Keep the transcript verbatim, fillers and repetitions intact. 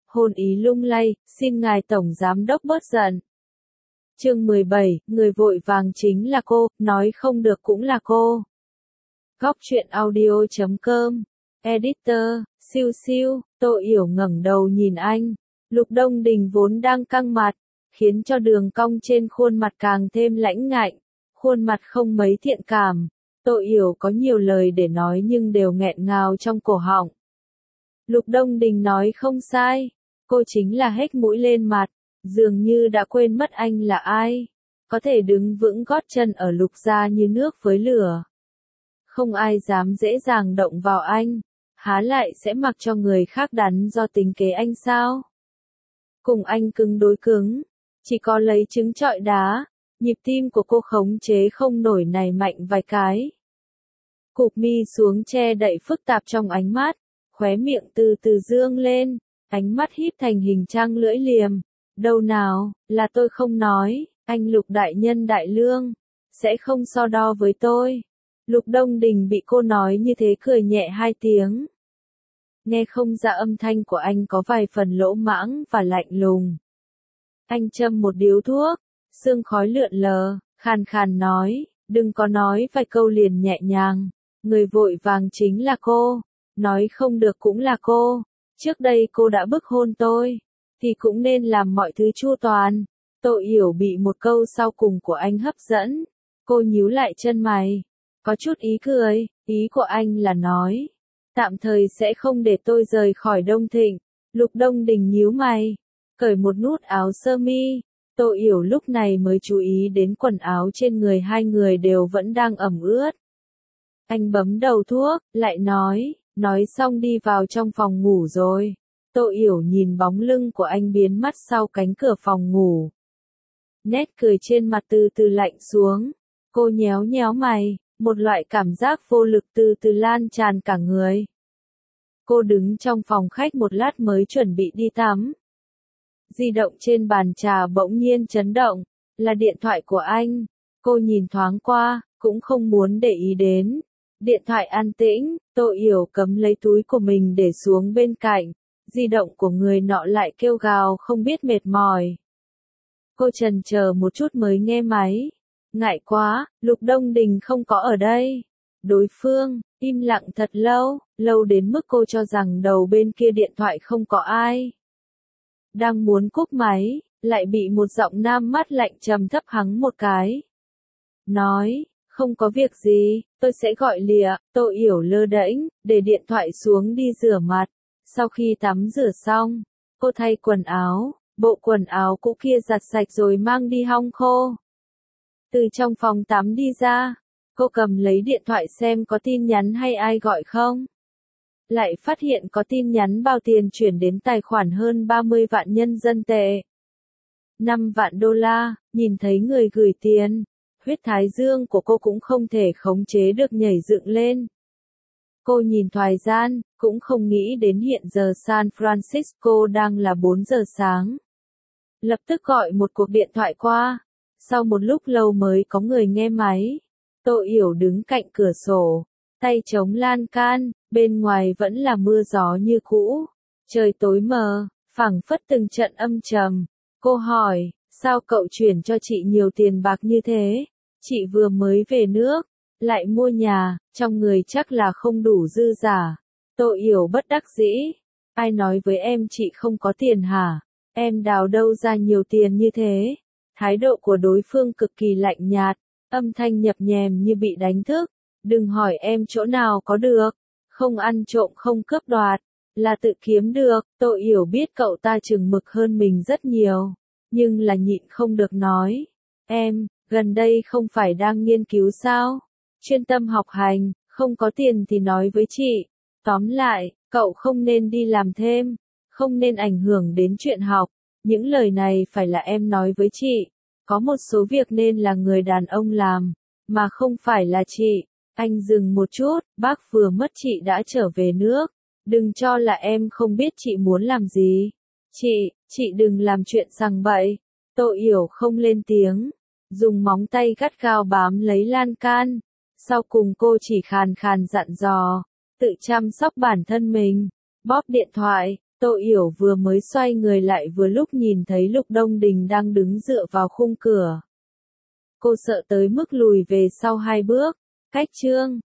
hôn ý lung lay, xin ngài tổng giám đốc bớt giận. Chương mười bảy, người vội vàng chính là cô, nói không được cũng là cô. Góc truyện audio chấm com, editor, siêu siêu, Tô Yểu ngẩng đầu nhìn anh. Lục Đông Đình vốn đang căng mặt, khiến cho đường cong trên khuôn mặt càng thêm lãnh ngạnh, khuôn mặt không mấy thiện cảm. Tô Yểu có nhiều lời để nói nhưng đều nghẹn ngào trong cổ họng. Lục Đông Đình nói không sai, cô chính là hếch mũi lên mặt, dường như đã quên mất anh là ai, có thể đứng vững gót chân ở Lục gia như nước với lửa. Không ai dám dễ dàng động vào anh, há lại sẽ mặc cho người khác đắn do tính kế anh sao? Cùng anh cứng đối cứng, chỉ có lấy trứng trọi đá, nhịp tim của cô khống chế không nổi này mạnh vài cái. Cụp mi xuống che đậy phức tạp trong ánh mắt, khóe miệng từ từ dương lên, ánh mắt híp thành hình trang lưỡi liềm. Đâu nào, là tôi không nói, anh Lục đại nhân đại lương, sẽ không so đo với tôi. Lục Đông Đình bị cô nói như thế cười nhẹ hai tiếng. Nghe không ra âm thanh của anh có vài phần lỗ mãng và lạnh lùng. Anh châm một điếu thuốc, sương khói lượn lờ, khàn khàn nói, đừng có nói vài câu liền nhẹ nhàng. Người vội vàng chính là cô, nói không được cũng là cô. Trước đây cô đã bức hôn tôi, thì cũng nên làm mọi thứ chu toàn. Tô Yểu bị một câu sau cùng của anh hấp dẫn. Cô nhíu lại chân mày, có chút ý cười, ý của anh là nói, tạm thời sẽ không để tôi rời khỏi Đông Thịnh. Lục Đông Đình nhíu mày, cởi một nút áo sơ mi. Tô Yểu lúc này mới chú ý đến quần áo trên người hai người đều vẫn đang ẩm ướt. Anh bấm đầu thuốc, lại nói, nói xong đi vào trong phòng ngủ rồi. Tô Yểu nhìn bóng lưng của anh biến mất sau cánh cửa phòng ngủ. Nét cười trên mặt từ từ lạnh xuống. Cô nhéo nhéo mày, một loại cảm giác vô lực từ từ lan tràn cả người. Cô đứng trong phòng khách một lát mới chuẩn bị đi tắm. Di động trên bàn trà bỗng nhiên chấn động, là điện thoại của anh. Cô nhìn thoáng qua, cũng không muốn để ý đến. Điện thoại an tĩnh, Tô Yểu cấm lấy túi của mình để xuống bên cạnh. Di động của người nọ lại kêu gào không biết mệt mỏi. Cô chần chờ một chút mới nghe máy. Ngại quá, Lục Đông Đình không có ở đây. Đối phương, im lặng thật lâu, lâu đến mức cô cho rằng đầu bên kia điện thoại không có ai. Đang muốn cúp máy, lại bị một giọng nam mắt lạnh trầm thấp hắng một cái. Nói, không có việc gì, tôi sẽ gọi lịa. Tô Yểu lơ đễnh, để điện thoại xuống đi rửa mặt. Sau khi tắm rửa xong, cô thay quần áo, bộ quần áo cũ kia giặt sạch rồi mang đi hong khô. Từ trong phòng tắm đi ra, cô cầm lấy điện thoại xem có tin nhắn hay ai gọi không. Lại phát hiện có tin nhắn bao tiền chuyển đến tài khoản hơn ba mươi vạn nhân dân tệ. năm vạn đô la, nhìn thấy người gửi tiền, huyết thái dương của cô cũng không thể khống chế được nhảy dựng lên. Cô nhìn thời gian, cũng không nghĩ đến hiện giờ San Francisco đang là bốn giờ sáng. Lập tức gọi một cuộc điện thoại qua. Sau một lúc lâu mới có người nghe máy. Tô Yểu đứng cạnh cửa sổ, tay chống lan can, bên ngoài vẫn là mưa gió như cũ. Trời tối mờ, phảng phất từng trận âm trầm. Cô hỏi, sao cậu chuyển cho chị nhiều tiền bạc như thế? Chị vừa mới về nước, lại mua nhà, trong người chắc là không đủ dư giả. Tô Yểu bất đắc dĩ. Ai nói với em chị không có tiền hả? Em đào đâu ra nhiều tiền như thế? Thái độ của đối phương cực kỳ lạnh nhạt, âm thanh nhập nhèm như bị đánh thức. Đừng hỏi em chỗ nào có được, không ăn trộm không cướp đoạt, là tự kiếm được. Tô Yểu biết cậu ta chừng mực hơn mình rất nhiều, nhưng là nhịn không được nói. Em, gần đây không phải đang nghiên cứu sao? Chuyên tâm học hành, không có tiền thì nói với chị. Tóm lại, cậu không nên đi làm thêm, không nên ảnh hưởng đến chuyện học. Những lời này phải là em nói với chị. Có một số việc nên là người đàn ông làm, mà không phải là chị. Anh dừng một chút, bác vừa mất chị đã trở về nước. Đừng cho là em không biết chị muốn làm gì. Chị, chị đừng làm chuyện sằng bậy. Tô Yểu không lên tiếng, dùng móng tay gắt gao bám lấy lan can. Sau cùng cô chỉ khàn khàn dặn dò, tự chăm sóc bản thân mình. Bóp điện thoại, Tô Yểu vừa mới xoay người lại vừa lúc nhìn thấy Lục Đông Đình đang đứng dựa vào khung cửa. Cô sợ tới mức lùi về sau hai bước. Cách chương